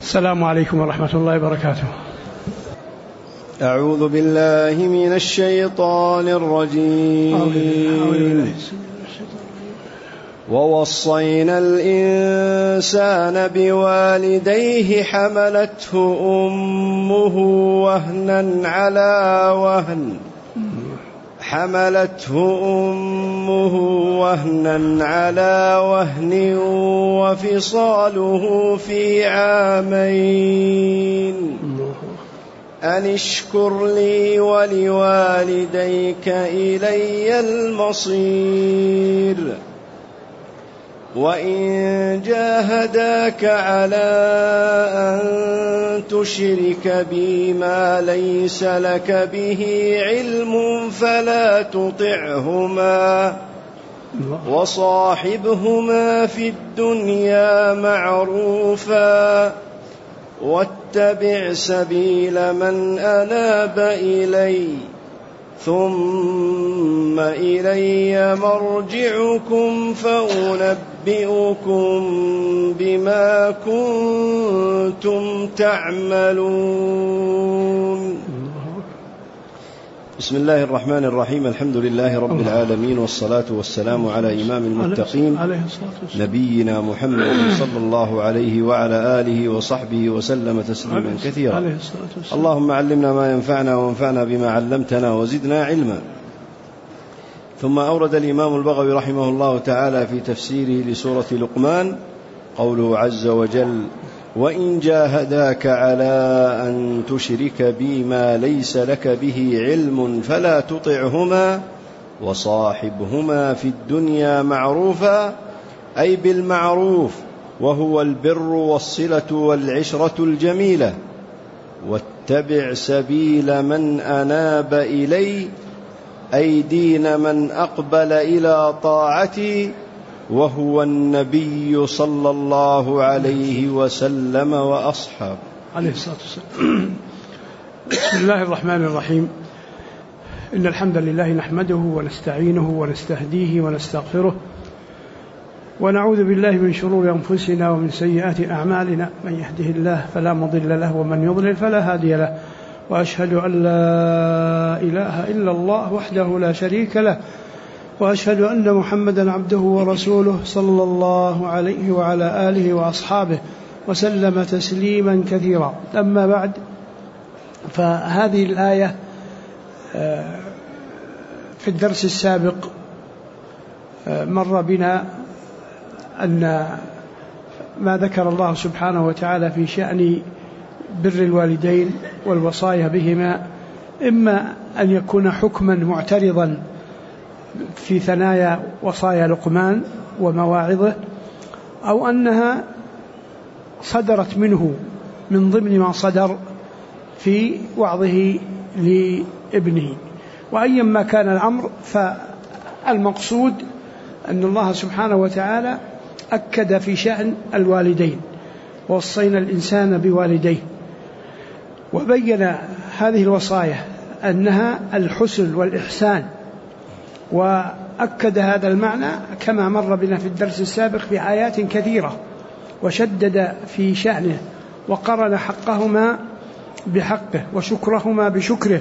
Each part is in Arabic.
السلام عليكم ورحمة الله وبركاته. أعوذ بالله من الشيطان الرجيم. ووصينا الإنسان بوالديه حملته أمه وهنا على وهن وفصاله في عامين أن اشكر لي ولوالديك إلي المصير وإن جاهداك على أن تشرك بي ما ليس لك به علم فلا تطعهما وصاحبهما في الدنيا معروفا واتبع سبيل من أناب إلي ثم إلي مرجعكم فأنبئكم بما كنتم تعملون. بسم الله الرحمن الرحيم. الحمد لله رب العالمين، والصلاة والسلام على إمام المتقين نبينا محمد صلى الله عليه وعلى آله وصحبه وسلم تسليما كثيرا. اللهم علمنا ما ينفعنا وانفعنا بما علمتنا وزدنا علما. ثم أورد الإمام البغوي رحمه الله تعالى في تفسيره لسورة لقمان قوله عز وجل: وإن جاهداك على أن تشرك بي ما ليس لك به علم فلا تطعهما وصاحبهما في الدنيا معروفا، أي بالمعروف، وهو البر والصلة والعشرة الجميلة، واتبع سبيل من أناب إلي، أي دين من أقبل إلى طاعتي، وهو النبي صلى الله عليه وسلم وأصحابه عليه الصلاة والسلام. بسم الله الرحمن الرحيم. إن الحمد لله نحمده ونستعينه ونستهديه ونستغفره، ونعوذ بالله من شرور أنفسنا ومن سيئات أعمالنا، من يهده الله فلا مضل له ومن يضلل فلا هادي له، وأشهد أن لا إله إلا الله وحده لا شريك له، وأشهد أن محمدا عبده ورسوله صلى الله عليه وعلى آله وأصحابه وسلم تسليما كثيرا. أما بعد، فهذه الآية في الدرس السابق مر بنا أن ما ذكر الله سبحانه وتعالى في شأن بر الوالدين والوصايا بهما إما أن يكون حكما معترضا في ثنايا وصايا لقمان ومواعظه، أو أنها صدرت منه من ضمن ما صدر في وعظه لابنه. وأيما كان الأمر، فالمقصود أن الله سبحانه وتعالى أكد في شأن الوالدين: ووصينا الإنسان بوالديه، وبين هذه الوصايا أنها الحسن والإحسان، وأكد هذا المعنى كما مر بنا في الدرس السابق في آيات كثيرة، وشدد في شأنه، وقرن حقهما بحقه وشكرهما بشكره،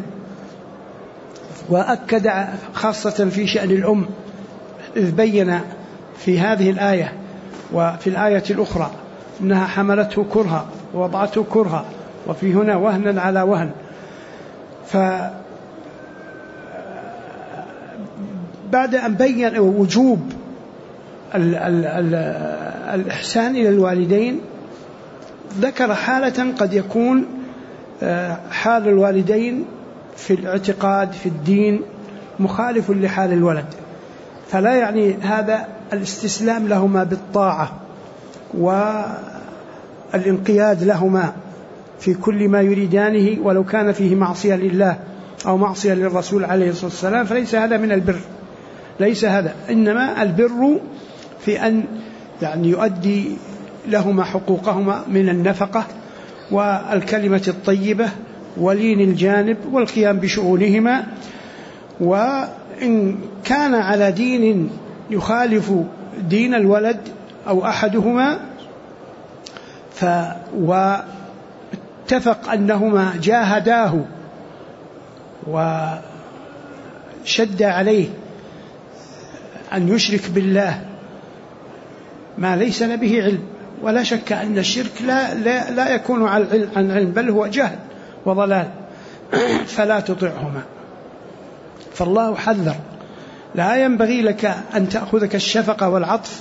وأكد خاصة في شأن الأم، إذ بين في هذه الآية وفي الآية الأخرى أنها حملته كرها ووضعته كرها، وفي هنا وهنا على وهن. بعد أن بين وجوب الإحسان إلى الوالدين، ذكر حالة قد يكون حال الوالدين في الاعتقاد في الدين مخالف لحال الولد، فلا يعني هذا الاستسلام لهما بالطاعة والانقياد لهما في كل ما يريدانه، ولو كان فيه معصية لله أو معصية للرسول عليه الصلاة والسلام، فليس هذا من البر، ليس هذا. إنما البر في أن يعني يؤدي لهما حقوقهما من النفقة والكلمة الطيبة ولين الجانب والقيام بشؤونهما. وإن كان على دين يخالف دين الولد أو أحدهما، واتفق أنهما جاهداه وشد عليه أن يشرك بالله ما ليس به علم. ولا شك أن الشرك لا يكون عن علم، بل هو جهل وضلال، فلا تطعهما. فالله حذر: لا ينبغي لك أن تأخذك الشفقة والعطف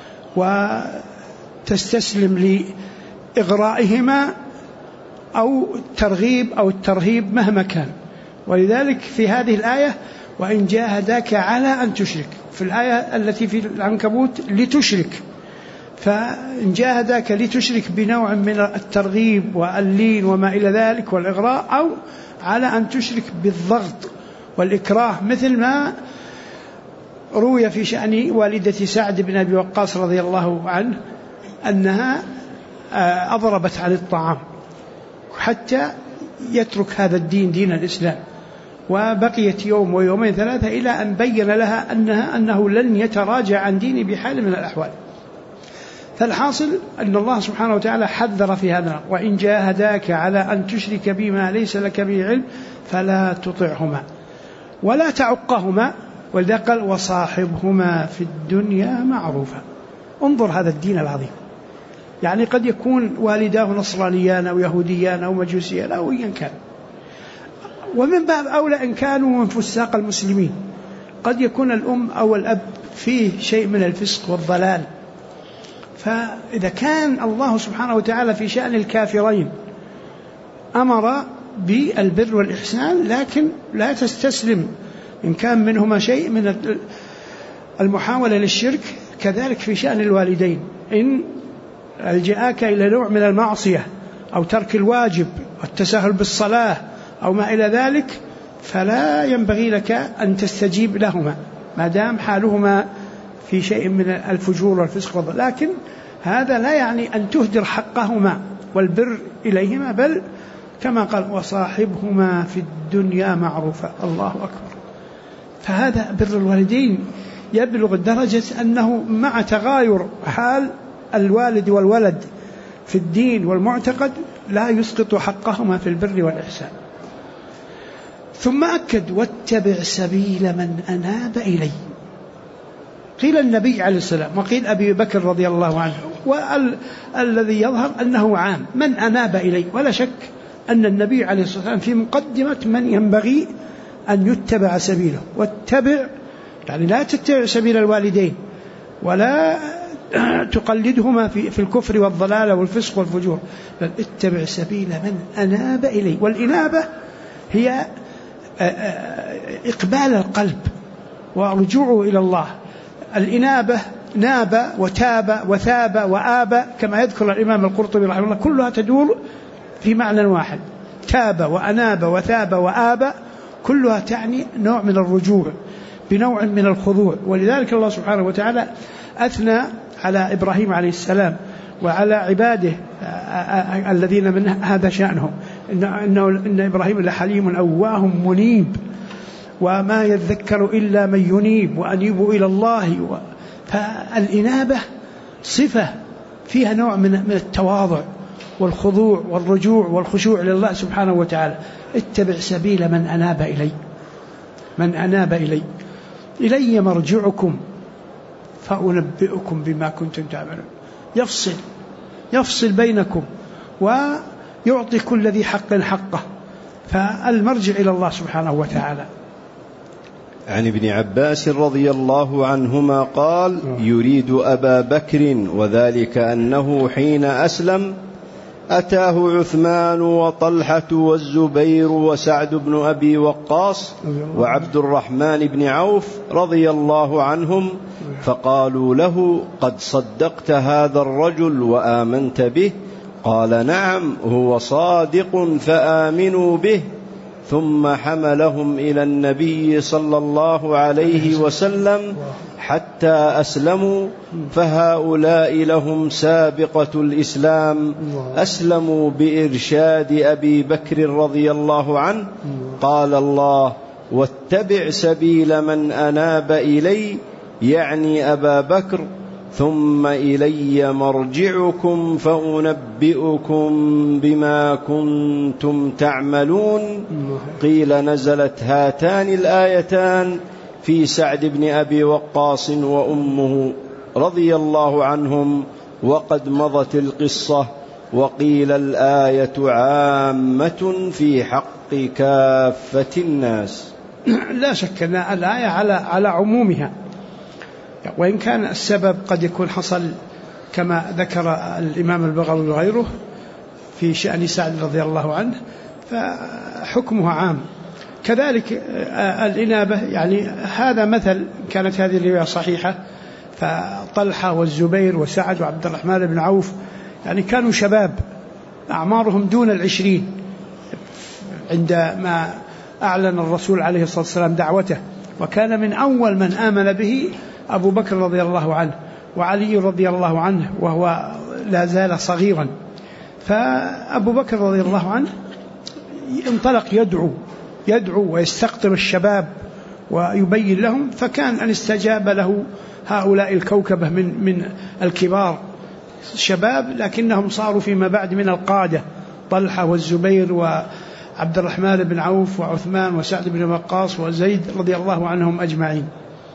وتستسلم لإغرائهما أو الترغيب أو الترهيب مهما كان. ولذلك في هذه الآية: وإن جاهداك على أن تشرك، في الآية التي في العنكبوت لتشرك، فإن جاهداك لتشرك بنوع من الترغيب واللين وما إلى ذلك والإغراء، أو على أن تشرك بالضغط والإكراه، مثل ما روي في شأن والدة سعد بن أبي وقاص رضي الله عنه أنها أضربت عن الطعام حتى يترك هذا الدين، دين الإسلام، وبقيت يوم ويومين ثلاثة إلى أن بين لها أنه لن يتراجع عن دينه بحال من الأحوال. فالحاصل أن الله سبحانه وتعالى حذر في هذا: وإن جاهداك على أن تشرك بما ليس لك به علم فلا تطعهما ولا تعقهما، ولذلك قال: وصاحبهما في الدنيا معروفا. انظر هذا الدين العظيم، يعني قد يكون والداه نصرانيان أو يهوديان أو مجوسيان أو أيا كان، ومن باب أولى إن كانوا من فساق المسلمين، قد يكون الأم أو الأب فيه شيء من الفسق والضلال. فإذا كان الله سبحانه وتعالى في شأن الكافرين أمر بالبر والإحسان، لكن لا تستسلم إن كان منهما شيء من المحاولة للشرك. كذلك في شأن الوالدين، إن ألجأك إلى نوع من المعصية أو ترك الواجب والتساهل بالصلاة أو ما إلى ذلك، فلا ينبغي لك أن تستجيب لهما ما دام حالهما في شيء من الفجور والفسق، لكن هذا لا يعني أن تهدر حقهما والبر إليهما، بل كما قال: وصاحبهما في الدنيا معروفا. الله أكبر. فهذا بر الوالدين يبلغ درجة أنه مع تغاير حال الوالد والولد في الدين والمعتقد لا يسقط حقهما في البر والإحسان. ثم أكد: واتبع سبيل من أناب إلي. قيل النبي عليه السلام، وقيل أبي بكر رضي الله عنه، والذي يظهر أنه عام من أناب إلي. ولا شك أن النبي عليه الصلاة والسلام في مقدمة من ينبغي أن يتبع سبيله. واتبع يعني لا تتبع سبيل الوالدين ولا تقلدهما في الكفر والضلال والفسق والفجور، بل اتبع سبيل من أناب إلي. والإنابة هي إقبال القلب ورجوعه إلى الله. الإنابة ناب وتاب وثاب وآب، كما يذكر الإمام القرطبي رحمه الله، كلها تدور في معنى واحد: تاب وأناب وثاب وآب، كلها تعني نوع من الرجوع بنوع من الخضوع. ولذلك الله سبحانه وتعالى أثنى على إبراهيم عليه السلام وعلى عباده الذين من هذا شأنهم: إن إبراهيم لحليم أواه منيب وما يذكر إلا من ينيب وأنيبوا إلى الله. فالإنابة صفة فيها نوع من التواضع والخضوع والرجوع والخشوع لله سبحانه وتعالى. اتبع سبيل من أناب إلي. من أناب إلي مرجعكم فأنبئكم بما كنتم تعملون. يفصل بينكم ويعطي كل ذي حق حقه. فالمرجع إلى الله سبحانه وتعالى. عن ابن عباس رضي الله عنهما قال: يريد أبا بكر، وذلك أنه حين أسلم أتاه عثمان وطلحة والزبير وسعد بن أبي وقاص وعبد الرحمن بن عوف رضي الله عنهم، فقالوا له: قد صدقت هذا الرجل وآمنت به؟ قال: نعم، هو صادق فآمنوا به. ثم حملهم إلى النبي صلى الله عليه وسلم حتى أسلموا، فهؤلاء لهم سابقة الإسلام، أسلموا بإرشاد أبي بكر رضي الله عنه. قال الله: واتبع سبيل من أناب إلي، يعني أبا بكر. ثم إلي مرجعكم فأنبئكم بما كنتم تعملون. قيل نزلت هاتان الآيتان في سعد بن أبي وقاص وأمه رضي الله عنهم وقد مضت القصة. وقيل الآية عامة في حق كافة الناس. لا شك أن الآية على عمومها، وإن كان السبب قد يكون حصل كما ذكر الإمام البغوي وغيره في شأن سعد رضي الله عنه فحكمها عام. كذلك الإنابة، يعني هذا مثل كانت هذه الرواية صحيحة، فطلحة والزبير وسعد وعبد الرحمن بن عوف يعني كانوا شباب أعمارهم دون 20 عندما أعلن الرسول عليه الصلاة والسلام دعوته، وكان من أول من آمن به أبو بكر رضي الله عنه وعلي رضي الله عنه وهو لا زال صغيرا. فأبو بكر رضي الله عنه انطلق يدعو ويستقطب الشباب ويبين لهم، فكان أن استجاب له هؤلاء الكوكبة من الكبار شباب، لكنهم صاروا فيما بعد من القادة، طلحة والزبير وعبد الرحمن بن عوف وعثمان وسعد بن وقاص وزيد رضي الله عنهم أجمعين.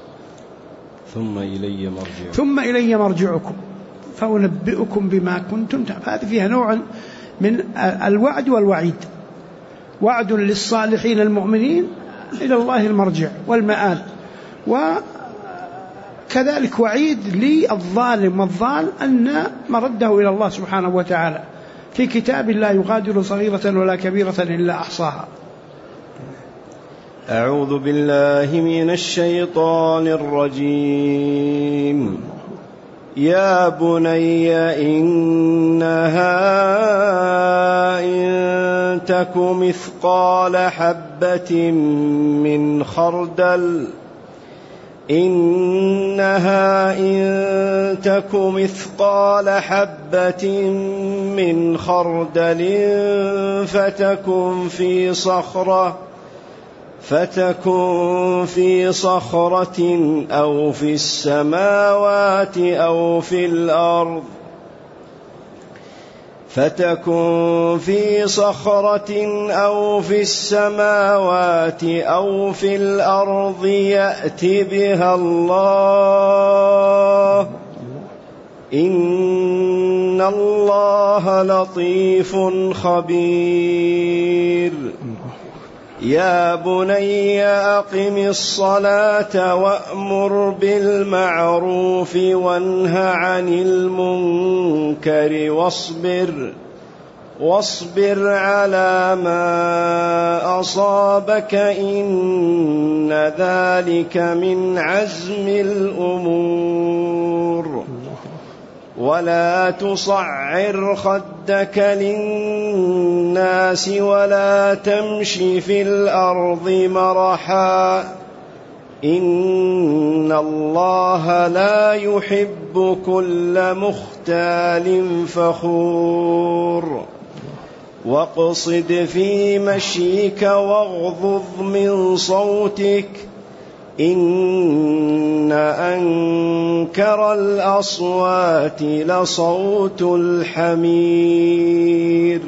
ثم إلي مرجعكم فأنبئكم بما كنتم تعملون. هذه فيها نوع من الوعد والوعيد، وعد للصالحين المؤمنين إلى الله المرجع والمآل، وكذلك وعيد للظالم والضال أن مرده إلى الله سبحانه وتعالى في كتاب لا يغادر صغيرة ولا كبيرة إلا أحصاها. أعوذ بالله من الشيطان الرجيم. يا بني إنها إن تك مثقال حبة من خردل فتكن في صخرة أو في السماوات أو في الأرض يأت بها الله إن الله لطيف خبير. يا بني أقم الصلاة وأمر بالمعروف وانه عن المنكر واصبر على ما أصابك إن ذلك من عزم الأمور. ولا تصعر خدك للناس ولا تمش في الأرض مرحا إن الله لا يحب كل مختال فخور. واقصد في مشيك واغضض من صوتك إن أنكر الأصوات لصوت الحمير.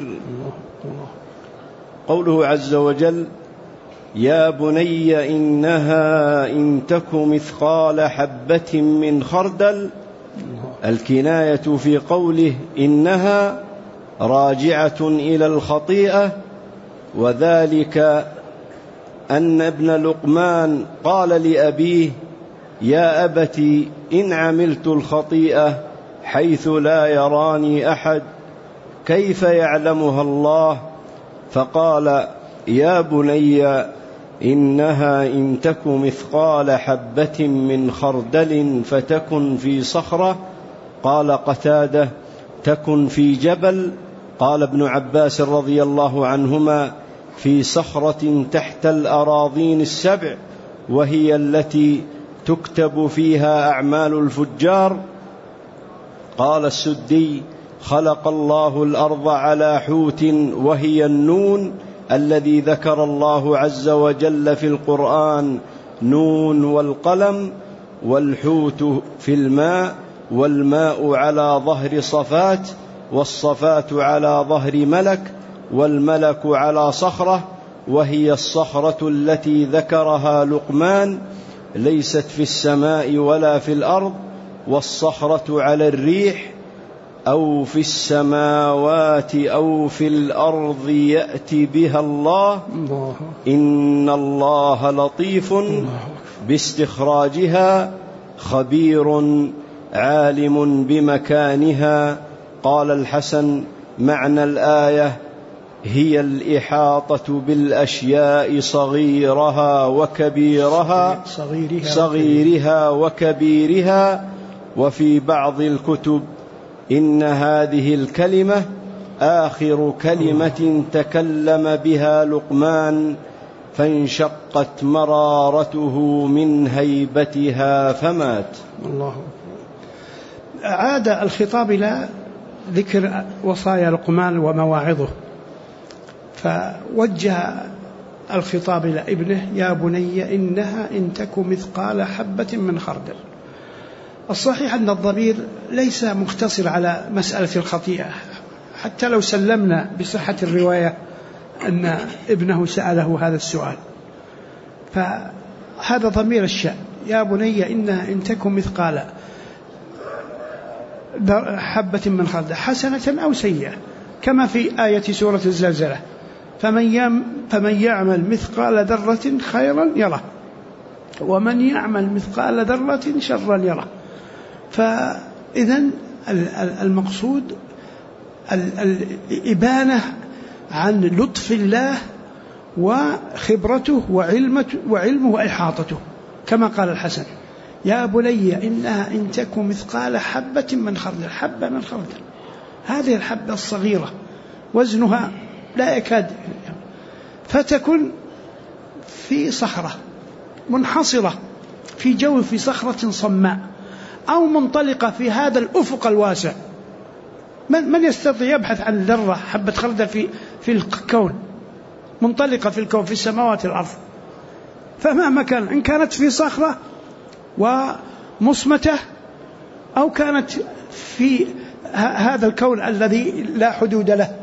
قوله عز وجل يا بني إنها إن تك مثقال حبة من خردل، الكناية في قوله إنها راجعة إلى الخطيئة، وذلك أن ابن لقمان قال لأبيه يا أبت إن عملت الخطيئة حيث لا يراني أحد كيف يعلمها الله؟ فقال يا بني إنها إن تك مثقال حبة من خردل فتكن في صخرة. قال قتادة تكن في جبل. قال ابن عباس رضي الله عنهما في صخرة تحت الأراضين السبع، وهي التي تكتب فيها أعمال الفجار. قال السدي خلق الله الأرض على حوت وهي النون الذي ذكر الله عز وجل في القرآن نون والقلم، والحوت في الماء والماء على ظهر صفات، والصفات على ظهر ملك، والملك على صخرة، وهي الصخرة التي ذكرها لقمان، ليست في السماء ولا في الأرض، والصخرة على الريح أو في السماوات أو في الأرض يأتي بها الله، إن الله لطيف باستخراجها خبير عالم بمكانها. قال الحسن: معنى الآية هي الإحاطة بالأشياء صغيرها وكبيرها. وفي بعض الكتب إن هذه الكلمة آخر كلمة تكلم بها لقمان، فانشقت مرارته من هيبتها فمات. الله. عاد الخطاب إلى ذكر وصايا لقمان ومواعظه، فوجه الخطاب إلى ابنه: يا بني إنها إن تك مثقال حبة من خردل. الصحيح أن الضمير ليس مقتصر على مسألة الخطيئة، حتى لو سلمنا بصحة الرواية أن ابنه سأله هذا السؤال، فهذا ضمير الشأن. يا بني إنها إن تك مثقال حبة من خردل حسنة أو سيئة، كما في آية سورة الزلزلة: فمن يعمل مثقال ذرة خيرا يره ومن يعمل مثقال ذرة شرا يره. فإذن المقصود الإبانة عن لطف الله وخبرته وعلمه وإحاطته، كما قال الحسن: يا بني إنها إن تك مثقال حبة من خردل. حبة من خردل، هذه الحبة الصغيرة وزنها لا يكاد، فتكن في صخرة منحصرة في جو، في صخرة صماء، أو منطلقة في هذا الأفق الواسع. من يستطيع يبحث عن ذرة حبة خردل في الكون، منطلقة في الكون، في السماوات والأرض. فمهما كان، إن كانت في صخرة ومصمتة، أو كانت في هذا الكون الذي لا حدود له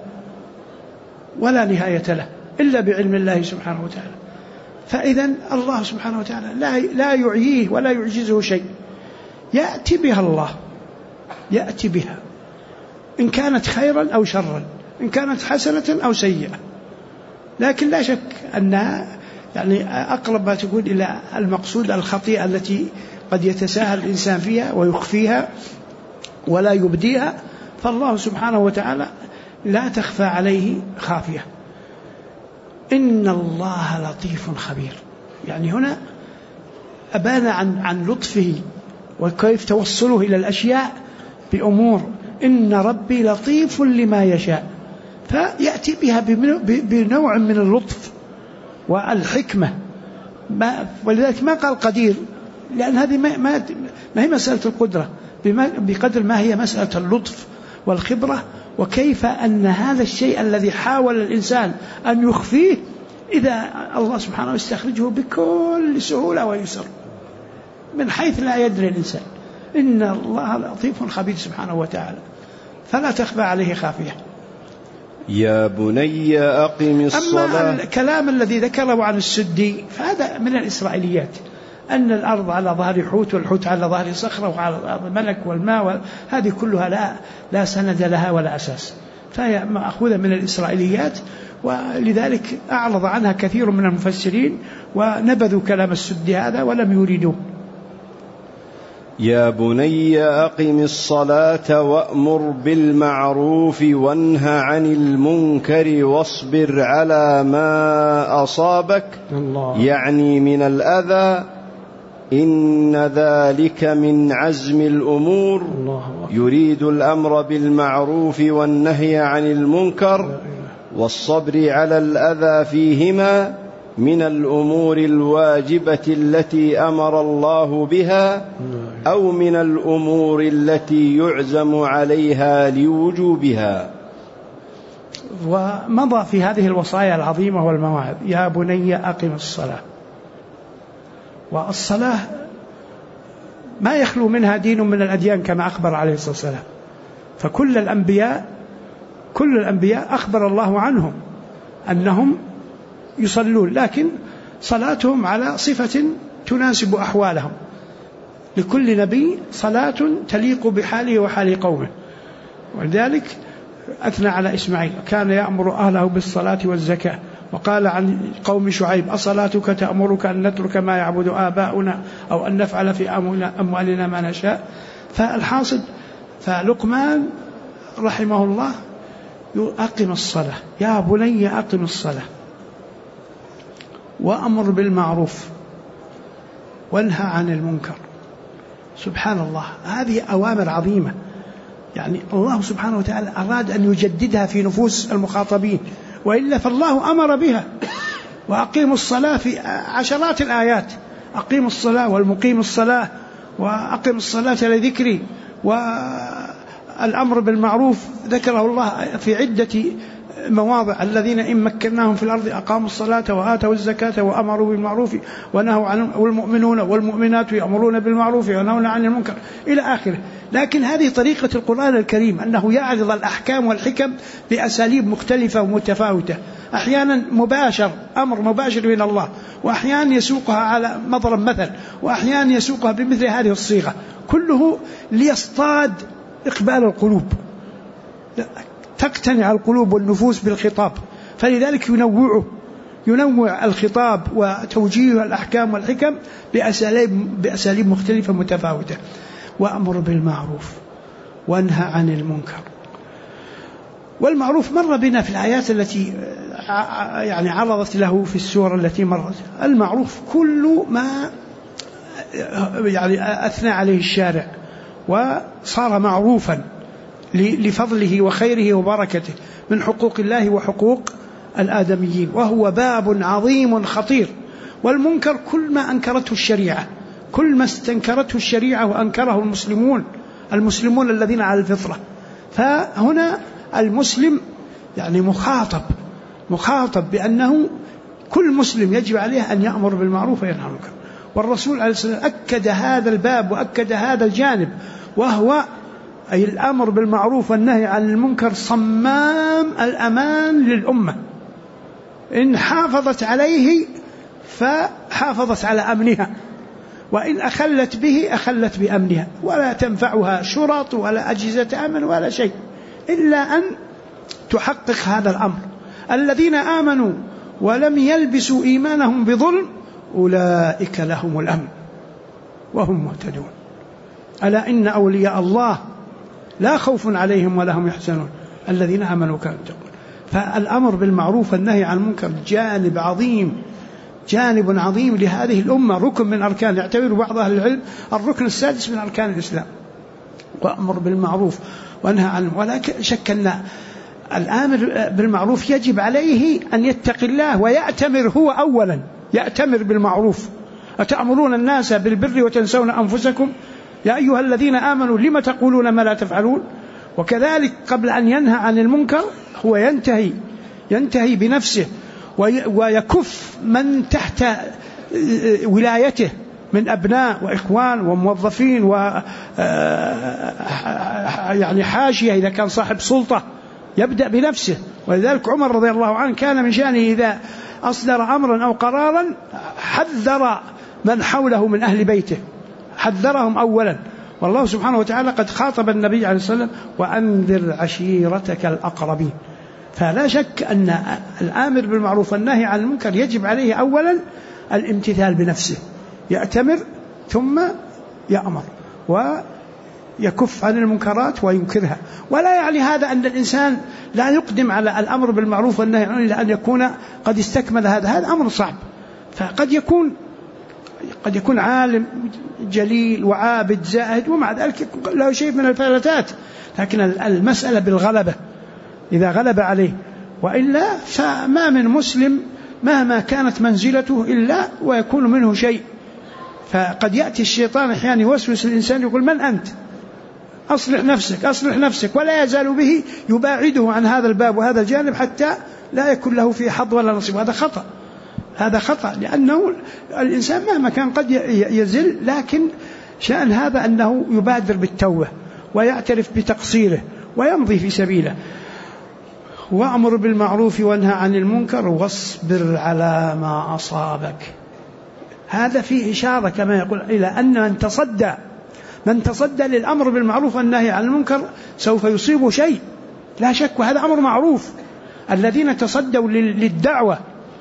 ولا نهاية له إلا بعلم الله سبحانه وتعالى. فإذن الله سبحانه وتعالى لا يعييه ولا يعجزه شيء، يأتي بها الله، يأتي بها إن كانت خيرا أو شرا، إن كانت حسنة أو سيئة. لكن لا شك أنها يعني أقرب ما تكون إلى المقصود الخطيئة التي قد يتساهل الإنسان فيها ويخفيها ولا يبديها، فالله سبحانه وتعالى لا تخفى عليه خافية. إن الله لطيف خبير، يعني هنا أبان عن لطفه وكيف توصله إلى الأشياء بأمور. إن ربي لطيف لما يشاء، فيأتي بها بنوع من اللطف والحكمة. ولذلك ما قال قدير، لأن هذه ما هي مسألة القدرة بقدر ما هي مسألة اللطف والخبرة، وكيف أن هذا الشيء الذي حاول الإنسان أن يخفيه إذا الله سبحانه يستخرجه بكل سهولة ويسر من حيث لا يدري الإنسان. إن الله لطيف خبير سبحانه وتعالى، فلا تخفى عليه خافية. يا بني أقم الصلاة. أما الكلام الذي ذكره عن السدي فهذا من الإسرائيليات، أن الأرض على ظهر حوت، والحوت على ظهر صخرة، وعلى الأرض ملك، والماء، هذه كلها لا سند لها ولا أساس، فهي مأخوذة من الإسرائيليات. ولذلك أعرض عنها كثير من المفسرين ونبذوا كلام السدي هذا ولم يريدوه. يا بني أقم الصلاة وأمر بالمعروف وانه عن المنكر واصبر على ما أصابك، يعني من الأذى، إن ذلك من عزم الأمور. يريد الأمر بالمعروف والنهي عن المنكر والصبر على الأذى فيهما من الأمور الواجبة التي أمر الله بها، أو من الأمور التي يعزم عليها لوجوبها. ومضى في هذه الوصايا العظيمة والمواعظ: يا بني أقم الصلاة. والصلاة ما يخلو منها دين من الأديان كما أخبر عليه الصلاة والسلام. فكل الأنبياء أخبر الله عنهم أنهم يصلون، لكن صلاتهم على صفة تناسب أحوالهم. لكل نبي صلاة تليق بحاله وحال قومه. ولذلك أثنى على إسماعيل: كان يأمر أهله بالصلاة والزكاة. وقال عن قوم شعيب: أصلاتك تأمرك أن نترك ما يعبد آباؤنا أو أن نفعل في أموالنا ما نشاء. فالحاصل، فلقمان رحمه الله أقم الصلاة يا بني أقم الصلاة وأمر بالمعروف وانهى عن المنكر. سبحان الله، هذه أوامر عظيمة. يعني الله سبحانه وتعالى أراد أن يجددها في نفوس المخاطبين، وإلا فالله أمر بها. وأقيموا الصلاة في عشرات الآيات: أقيموا الصلاة والمقيم الصلاة وأقم الصلاة لذكري. والأمر بالمعروف ذكره الله في عدة مواضع: الذين إن مكناهم في الأرض أقاموا الصلاة وآتوا الزكاة وأمروا بالمعروف ونهوا عن والمؤمنون والمؤمنات يأمرون بالمعروف وينهون عن المنكر إلى آخره. لكن هذه طريقة القرآن الكريم، أنه يعرض الأحكام والحكم بأساليب مختلفة ومتفاوتة. أحيانا مباشر، أمر مباشر من الله، وأحيانا يسوقها على مضرب مثل، وأحيانا يسوقها بمثل هذه الصيغة، كله ليصطاد إقبال القلوب، تقتنع القلوب والنفوس بالخطاب. فلذلك ينوع الخطاب وتوجيه الأحكام والحكم بأساليب مختلفة متفاوتة. وأمر بالمعروف وانهى عن المنكر. والمعروف مر بنا في الآيات التي يعني عرضت له في السورة التي مرت. المعروف كل ما يعني أثنى عليه الشارع وصار معروفا لفضله وخيره وبركته من حقوق الله وحقوق الآدميين، وهو باب عظيم خطير. والمنكر كل ما أنكرته الشريعة، كل ما استنكرته الشريعة وأنكره المسلمون الذين على الفطرة. فهنا المسلم يعني مخاطب بأنه كل مسلم يجب عليه أن يأمر بالمعروف وينهى عن المنكر. والرسول عليه الصلاة والسلام أكد هذا الباب وأكد هذا الجانب، وهو أي الأمر بالمعروف والنهي عن المنكر صمام الأمان للأمة. إن حافظت عليه فحافظت على أمنها، وإن أخلت به أخلت بأمنها، ولا تنفعها شرط ولا أجهزة أمن ولا شيء إلا أن تحقق هذا الأمر. الذين آمنوا ولم يلبسوا إيمانهم بظلم أولئك لهم الأمن وهم مهتدون. ألا إن أولياء الله لا خوف عليهم ولا هم يحزنون الذين آمنوا كانوا يتقون. فالأمر بالمعروف والنهي عن المنكر جانب عظيم لهذه الأمة، ركن من أركان، يعتبر بعض أهل العلم الركن السادس من أركان الإسلام. وأمر بالمعروف وانهى عن، ولا شك أن الآمر بالمعروف يجب عليه أن يتقي الله ويأتمر هو أولا، يأتمر بالمعروف. أتأمرون الناس بالبر وتنسون أنفسكم يا أيها الذين آمنوا لم تقولون ما لا تفعلون. وكذلك قبل أن ينهى عن المنكر هو ينتهي بنفسه ويكف من تحت ولايته من أبناء وإخوان وموظفين يعني حاشية إذا كان صاحب سلطة، يبدأ بنفسه. ولذلك عمر رضي الله عنه كان من شأنه إذا أصدر أمرا أو قرارا حذر من حوله من أهل بيته، حذرهم أولا. والله سبحانه وتعالى قد خاطب النبي عليه الصلاة والسلام: وأنذر عشيرتك الأقربين. فلا شك أن الآمر بالمعروف والنهي عن المنكر يجب عليه أولا الامتثال بنفسه، يأتمر ثم يأمر ويكف عن المنكرات وينكرها. ولا يعني هذا أن الإنسان لا يقدم على الأمر بالمعروف والنهي عنه إلا أن يكون قد استكمل هذا أمر صعب. فقد يكون عالم جليل وعابد زاهد ومع ذلك له شيء من الفلتات، لكن المسألة بالغلبة إذا غلب عليه. وإلا فما من مسلم مهما كانت منزلته إلا ويكون منه شيء. فقد يأتي الشيطان أحيانا يوسوس الإنسان يقول: من أنت؟ أصلح نفسك، ولا يزال به يباعده عن هذا الباب وهذا الجانب حتى لا يكون له فيه حظ ولا نصيب. هذا خطأ، لأنه الإنسان مهما كان قد يزل، لكن شأن هذا أنه يبادر بالتوبة ويعترف بتقصيره ويمضي في سبيله. وأمر بالمعروف وانهى عن المنكر واصبر على ما أصابك. هذا فيه إشارة كما يقول إلى أن من تصدى للأمر بالمعروف والنهي عن المنكر سوف يصيب شيء لا شك، وهذا أمر معروف. الذين تصدوا للدعوة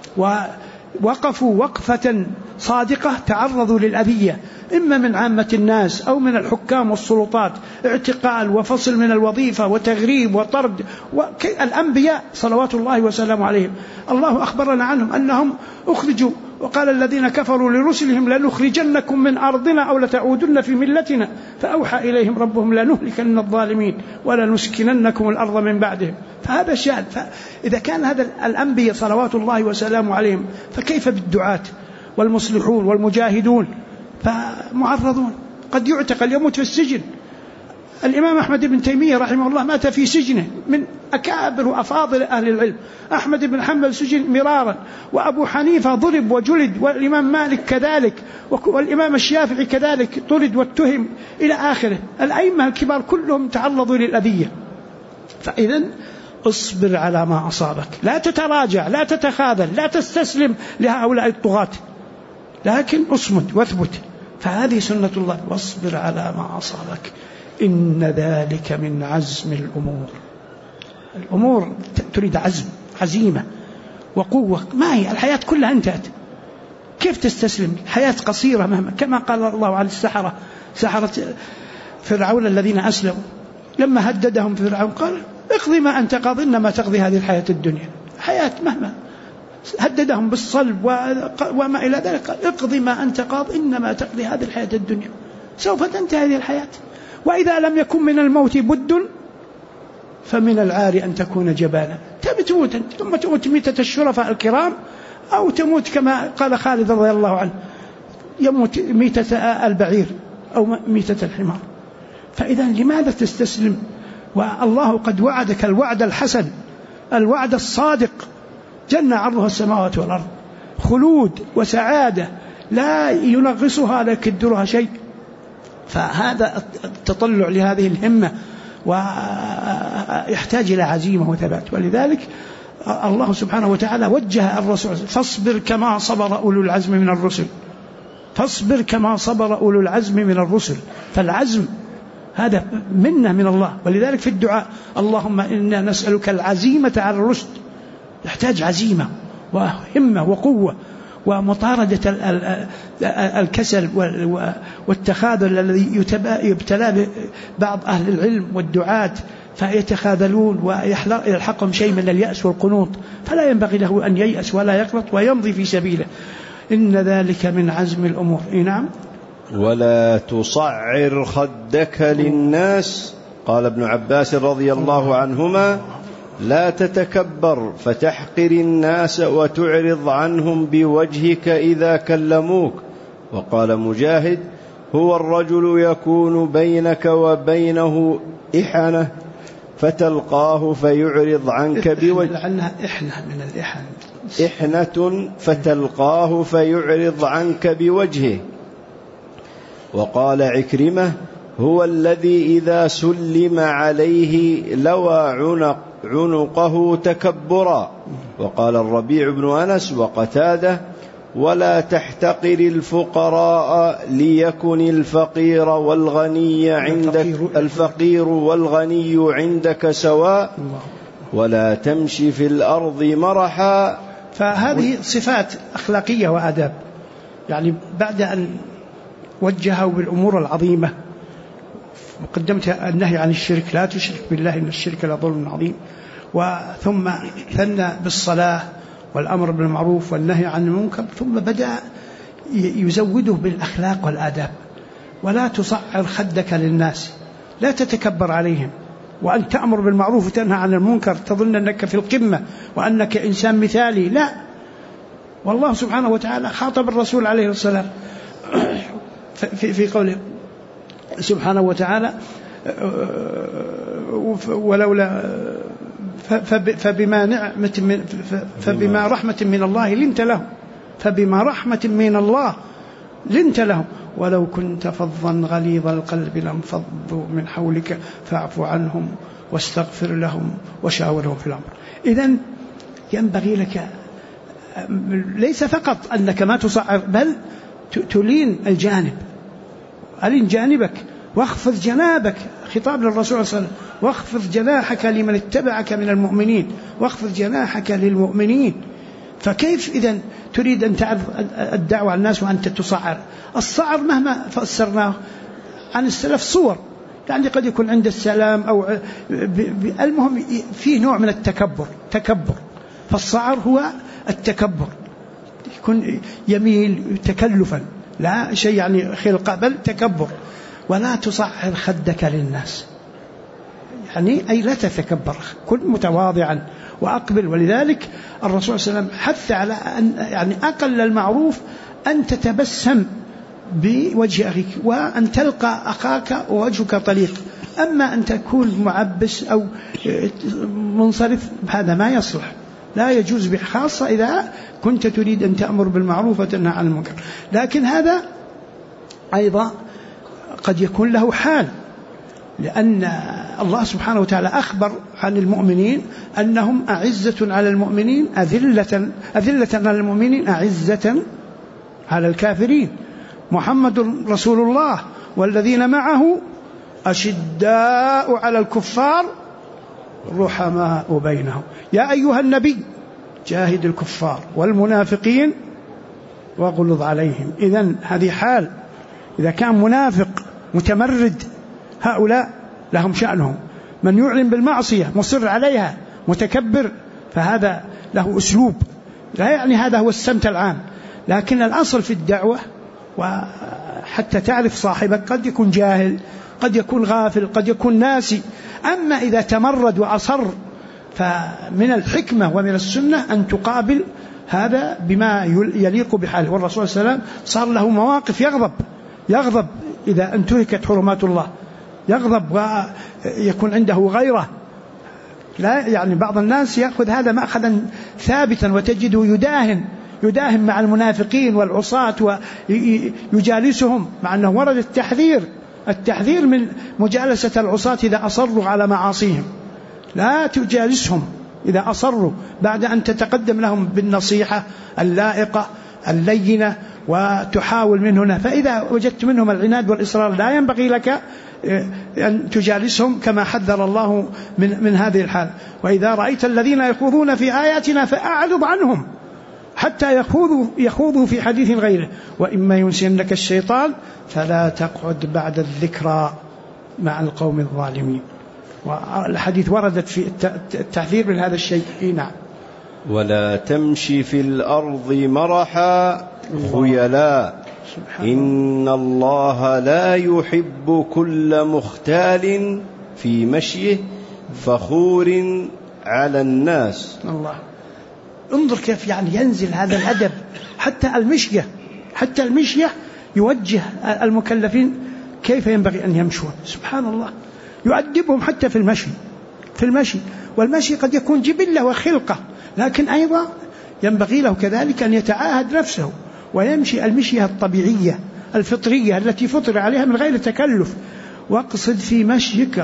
ووقفوا وقفة صادقة تعرضوا للأذية، إما من عامة الناس أو من الحكام والسلطات، اعتقال وفصل من الوظيفة وتغريب وطرد. الأنبياء صلوات الله وسلامه عليهم الله أخبرنا عنهم أنهم أخرجوا، وقال الذين كفروا لرسلهم لنخرجنكم من أرضنا أو لتعودن في ملتنا، فأوحى إليهم ربهم لنهلكن الظالمين ولنسكننكم الأرض من بعدهم. فهذا الشأن. فإذا كان هذا الأنبياء صلوات الله وسلامه عليهم، فكيف بالدعاة والمصلحون والمجاهدون؟ فمعرضون، قد يعتقل يموت في السجن. الإمام أحمد بن تيمية رحمه الله مات في سجنه، من أكابر وأفاضل أهل العلم. أحمد بن حنبل سجن مرارا، وأبو حنيفة ضرب وجلد، والإمام مالك كذلك، والإمام الشافعي كذلك طرد واتهم إلى آخره. الأئمة الكبار كلهم تعرضوا للأذية. فإذن اصبر على ما أصابك، لا تتراجع، لا تتخاذل، لا تستسلم لهؤلاء الطغاة، لكن اصمت واثبت. فهذه سنة الله، واصبر على ما أصابك إن ذلك من عزم الأمور تريد عزم، عزيمة وقوة. ما هي الحياة كلها انتهت، كيف تستسلم؟ الحياة قصيرة مهما، كما قال الله عن سحرة فرعون الذين أسلموا لما هددهم فرعون قال اقضي ما أنت قاض إنما تقضي هذه الحياة الدنيا. حياة مهما هددهم بالصلب وما إلى ذلك، قال اقضي ما أنت قاض إنما تقضي هذه الحياة الدنيا، سوف تنتهي هذه الحياة. وإذا لم يكن من الموت بد فمن العار أن تكون جبانا. تموت ثم تموت ميتة الشرفاء الكرام، أو تموت كما قال خالد رضي الله عنه يموت ميتة البعير أو ميتة الحمار. فإذا لماذا تستسلم؟ والله قد وعدك الوعد الحسن، الوعد الصادق، جنة عرضها السماوات والأرض، خلود وسعادة لا ينغصها لا يكدرها شيء. فهذا التطلع لهذه الهمة ويحتاج إلى عزيمة وثبات. ولذلك الله سبحانه وتعالى وجه الرسول فاصبر كما صبر أولو العزم من الرسل، فاصبر كما صبر أولو العزم من الرسل. فالعزم هذا منة من الله. ولذلك في الدعاء اللهم إنا نسألك العزيمة على الرشد، يحتاج عزيمة وهمة وقوة ومطاردة الكسل والتخاذل الذي يبتلى بعض أهل العلم والدعاة، فيتخاذلون ويلحقهم شيء من اليأس والقنوط. فلا ينبغي له أن ييأس ولا يقنط ويمضي في سبيله. إن ذلك من عزم الأمور. نعم. ولا تصعر خدك للناس. قال ابن عباس رضي الله عنهما لا تتكبر فتحقر الناس وتعرض عنهم بوجهك إذا كلموك. وقال مجاهد هو الرجل يكون بينك وبينه إحنة فتلقاه فيعرض عنك بوجهه، لعلها إحنة من الإحن، إحنة فتلقاه فيعرض عنك بوجهه. وقال عكرمة هو الذي إذا سلم عليه لوى عنقه تكبرا. وقال الربيع بن أنس وقتادة ولا تحتقر الفقراء ليكن الفقير والغني عندك سواء ولا تمشي في الأرض مرحا. فهذه صفات أخلاقية وآداب. يعني بعد أن وجهوا بالأمور العظيمة وقدمت النهي عن الشرك، لا تشرك بالله إن الشرك لظلم عظيم، وثم ثنى بالصلاة والأمر بالمعروف والنهي عن المنكر، ثم بدأ يزوده بالأخلاق والآداب. ولا تصعر خدك للناس، لا تتكبر عليهم، وأن تأمر بالمعروف وتنهى عن المنكر تظن أنك في القمة وأنك إنسان مثالي. لا، والله سبحانه وتعالى خاطب الرسول عليه السلام في قوله سبحانه وتعالى ولولا فبما رحمة من الله لنت له، فبما رحمة من الله لنت لهم ولو كنت فظا غليظ القلب لانفضوا من حولك فاعف عنهم واستغفر لهم وشاورهم في الأمر. إذن ينبغي لك ليس فقط أنك ما تصعر، بل تلين الجانب، ألين جانبك واخفض جنابك، خطاب للرسول صلى الله عليه وسلم، واخفض جناحك لمن اتبعك من المؤمنين، واخفض جناحك للمؤمنين. فكيف إذن تريد أن تعرض الدعوة على الناس وأنت تصعر؟ الصعر مهما فسرناه عن السلف صور، يعني قد يكون عند السلام أو المهم فيه نوع من تكبر. فالصعر هو التكبر، يكون يميل تكلفا، لا شيء يعني خلقة، بل تكبر. ولا تصعر خدك للناس، يعني أي لا تتكبر، كن متواضعا وأقبل. ولذلك الرسول صلى الله عليه وسلم حث على أن يعني أقل المعروف أن تتبسم بوجه أخيك وأن تلقى أخاك ووجهك طليق. أما أن تكون معبس أو منصرف هذا ما يصلح، لا يجوز بخاصة إذا كنت تريد أن تأمر بالمعروف وتنهى عن المنكر. لكن هذا أيضا قد يكون له حال، لأن الله سبحانه وتعالى أخبر عن المؤمنين أنهم أعزة على المؤمنين أذلة على المؤمنين أعزة على الكافرين. محمد رسول الله والذين معه أشداء على الكفار رحماء بينهم. يا أيها النبي جاهد الكفار والمنافقين واغلظ عليهم. إذن هذه حال، إذا كان منافق متمرد هؤلاء لهم شأنهم، من يعلن بالمعصية مصر عليها متكبر فهذا له أسلوب، لا يعني هذا هو السمت العام. لكن الأصل في الدعوة وحتى تعرف صاحبك، قد يكون جاهل، قد يكون غافل، قد يكون ناسي. أما إذا تمرد وأصر فمن الحكمة ومن السنة أن تقابل هذا بما يليق بحاله. والرسول صلى الله عليه وسلم صار له مواقف يغضب إذا انتهكت حرمات الله، يغضب ويكون عنده غيره. لا يعني بعض الناس يأخذ هذا مأخذا ثابتا وتجده يداهن مع المنافقين والعصاة ويجالسهم، مع أنه ورد التحذير من مجالسة العصاة إذا أصروا على معاصيهم. لا تجالسهم إذا أصروا، بعد أن تتقدم لهم بالنصيحة اللائقة اللينة وتحاول من هنا. فإذا وجدت منهم العناد والإصرار لا ينبغي لك أن تجالسهم، كما حذر الله من هذه الحال. وإذا رأيت الذين يخوضون في آياتنا فأعرض عنهم حتى يخوضوا في حديث غيره، وإما ينسينك الشيطان فلا تقعد بعد الذكرى مع القوم الظالمين. والحديث وردت في التحذير من هذا الشيء. نعم. ولا تمشي في الأرض مرحا خيلاء إن الله لا يحب كل مختال في مشيه فخور على الناس. الله، انظر كيف يعني ينزل هذا الأدب حتى المشية يوجه المكلفين كيف ينبغي أن يمشون. سبحان الله، يؤدبهم حتى في المشي. والمشي قد يكون جبلة وخلقة، لكن أيضا ينبغي له كذلك أن يتعاهد نفسه ويمشي المشية الطبيعية الفطرية التي فطر عليها من غير تكلف. واقصد في مشيك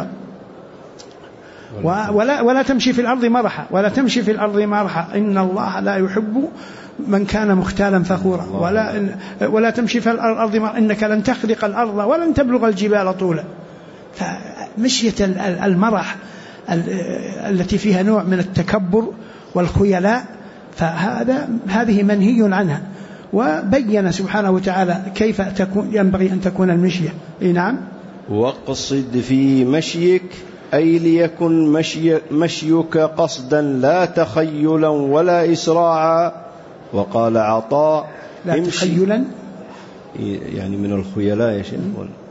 ولا تمشي في الأرض مرحا إن الله لا يحب من كان مختالا فخورا. ولا تمشي في الأرض مرحا إنك لن تخرق الأرض ولن تبلغ الجبال طولا. فمشية المرح التي فيها نوع من التكبر والخيلاء هذه منهي عنها. وبين سبحانه وتعالى كيف ينبغي أن تكون المشية. نعم. واقصد في مشيك أي ليكن مشيك قصدا لا تخيلا ولا إسراعا. وقال عطاء لا تخيلا يعني من الخيلاء يا شيخ،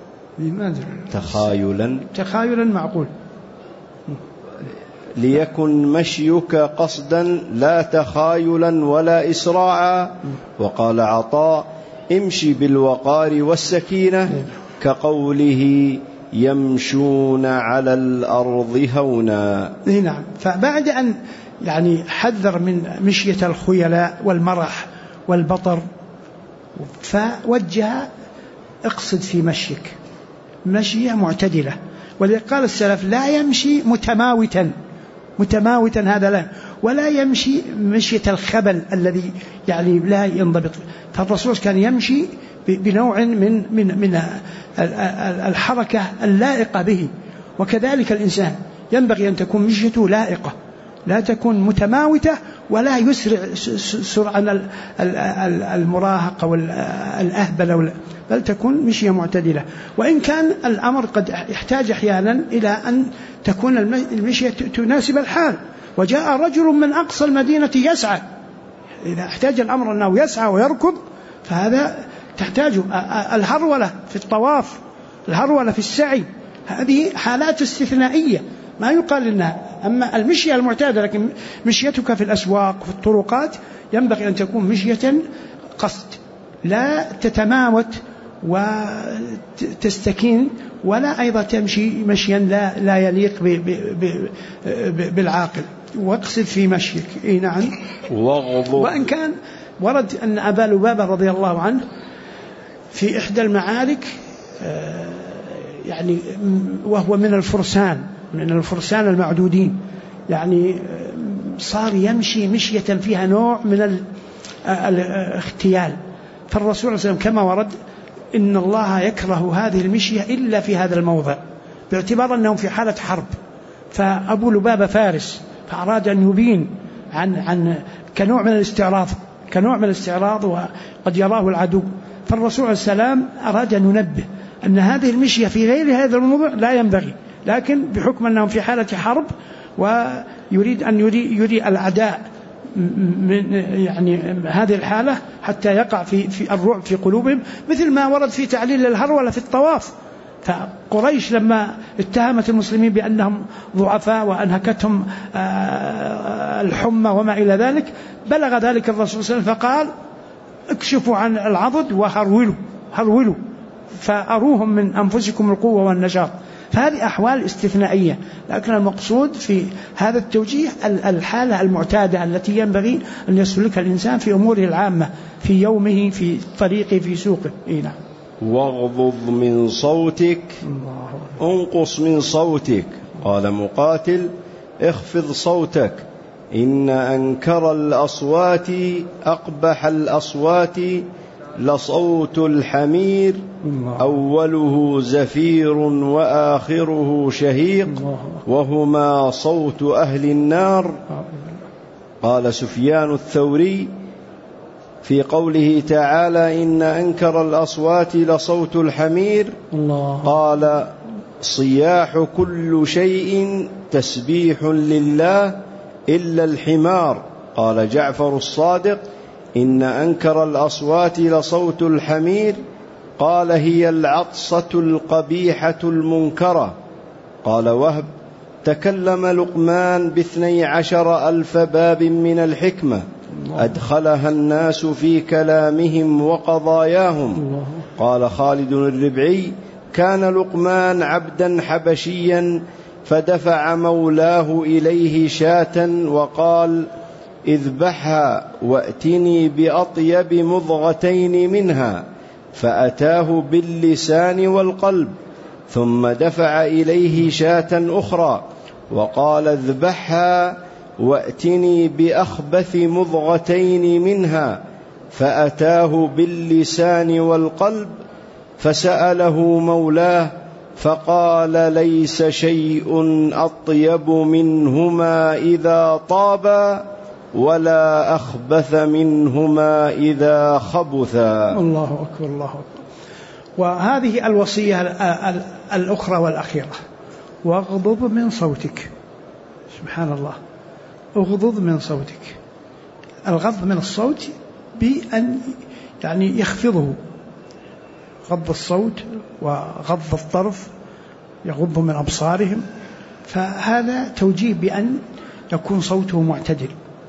تخايلا معقول. ليكن مشيك قصدا لا تخايلا ولا إسراعا. وقال عطاء امشي بالوقار والسكينة كقوله يمشون على الأرض هونا. نعم. فبعد أن يعني حذر من مشية الخيلاء والمرح والبطر فوجه اقصد في مشيك مشية معتدلة. ولذلك قال السلف لا يمشي متماوتا هذا لا، ولا يمشي مشية الخبل الذي يعني لا ينضبط. فالرسول كان يمشي بنوع من الحركة اللائقة به، وكذلك الإنسان ينبغي أن تكون مشيته لائقة، لا تكون متماوتة ولا يسرع سرعا المراهقة والأهبل، بل تكون مشية معتدلة. وإن كان الأمر قد يحتاج أحيانا إلى أن تكون المشية تناسب الحال. وجاء رجل من أقصى المدينة يسعى، إذا احتاج الأمر أنه يسعى ويركض فهذا تحتاج الهرولة في الطواف، الهرولة في السعي، هذه حالات استثنائية ما يقال إنها. أما المشية المعتادة، لكن مشيتك في الأسواق وفي الطرقات ينبغي أن تكون مشية قصد، لا تتماوت وتستكين، ولا أيضا تمشي مشيا لا يليق بالعاقل. واقصد في مشيك. نعم. وإن كان ورد أن أبا لبابة رضي الله عنه في إحدى المعارك يعني وهو من الفرسان المعدودين، يعني صار يمشي مشية فيها نوع من الاختيال. فالرسول صلى الله عليه وسلم كما ورد إن الله يكره هذه المشية إلا في هذا الموضع، باعتبار أنهم في حالة حرب. فأبو لبابة فارس، فأراد أن يبين عن كنوع من الاستعراض وقد يراه العدو. فالرسول عليه السلام أراد أن ينبه أن هذه المشية في غير هذا الموضع لا ينبغي، لكن بحكم أنهم في حالة حرب ويريد أن يري الأعداء من يعني هذه الحالة حتى يقع في الرعب في قلوبهم، مثل ما ورد في تعليل الهرولة في الطواف. فقريش لما اتهمت المسلمين بأنهم ضعفاء وأنهكتهم الحمى وما إلى ذلك، بلغ ذلك الرسول صلى الله عليه وسلم فقال اكشفوا عن العضد وهرولوا فأروهم من أنفسكم القوة والنشاط. فهذه أحوال استثنائية، لكن المقصود في هذا التوجيه الحالة المعتادة التي ينبغي أن يسلكها الإنسان في أموره العامة، في يومه، في طريقه، في سوقه. نعم. واغضض من صوتك، انقص من صوتك. قال مقاتل اخفض صوتك، إن أنكر الأصوات أقبح الأصوات لصوت الحمير، أوله زفير وآخره شهيق، وهما صوت أهل النار. قال سفيان الثوري في قوله تعالى إن أنكر الأصوات لصوت الحمير، قال صياح كل شيء تسبيح لله إلا الحمار. قال جعفر الصادق إن أنكر الأصوات لصوت الحمير، قال هي العطسة القبيحة المنكرة. قال وهب تكلم لقمان ب12,000 باب من الحكمة أدخلها الناس في كلامهم وقضاياهم. قال خالد الربعي كان لقمان عبدا حبشيا فدفع مولاه إليه شاة وقال اذبحها وأتني بأطيب مضغتين منها، فأتاه باللسان والقلب، ثم دفع إليه شاة أخرى وقال اذبحها وأتني بأخبث مضغتين منها، فأتاه باللسان والقلب، فسأله مولاه فقال ليس شيء أطيب منهما إذا طابا ولا أخبث منهما إذا خبثا. الله أكبر الله أكبر. وهذه الوصية الأخرى والأخيرة، واغضض من صوتك. سبحان الله، اغضض من صوتك. الغض من الصوت بأن يعني يخفضه، غض الصوت وغض الطرف، يغض من أبصارهم. فهذا توجيه بأن يكون صوته معتدل